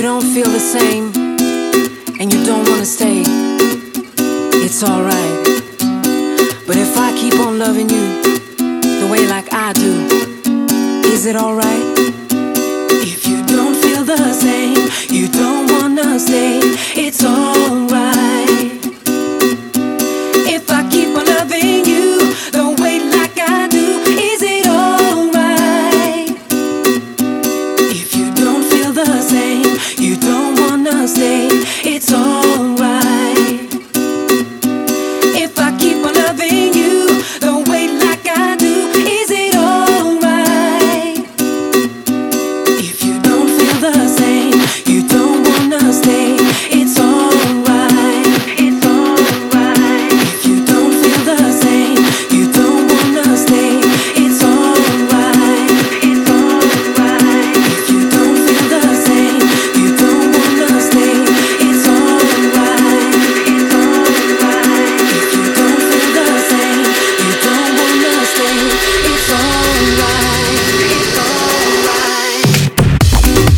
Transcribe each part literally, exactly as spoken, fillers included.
don't feel the same and you don't wanna stay, it's alright. But if I keep on loving you the way like I do, is it alright? If you don't feel the same, you don't wanna stay, it's alright. If I keep on loving you the way like I do, is it alright? If you don't feel the same, you don't wanna stay, it's alright. If I keep on loving you the way like I do, is it alright? If you don't feel the same, you don't wanna stay, it's alright. It's alright. If you don't feel the same, you don't wanna stay, it's alright. It's alright. If you don't feel the same, you don't wanna stay, it's alright. It's alright. If you don't feel the same, you don't wanna stay, it's alright. It's alright.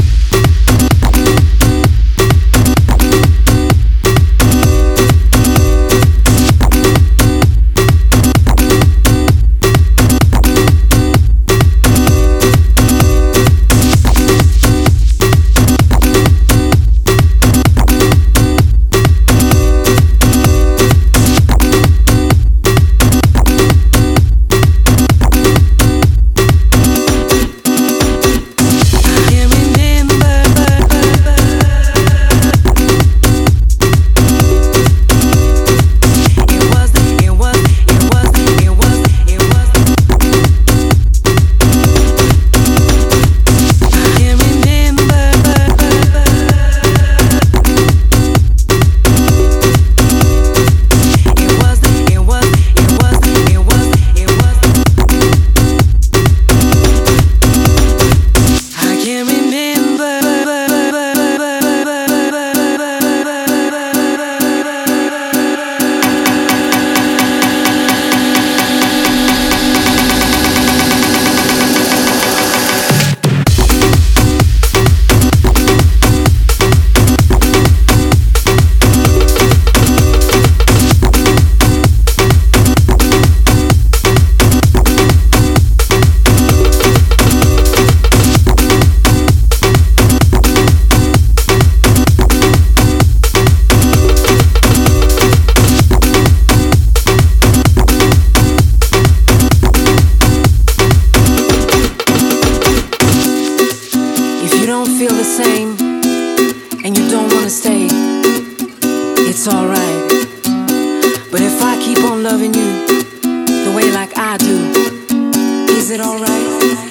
Feel the same and you don't wanna stay, it's alright. But if I keep on loving you the way like I do, is it alright?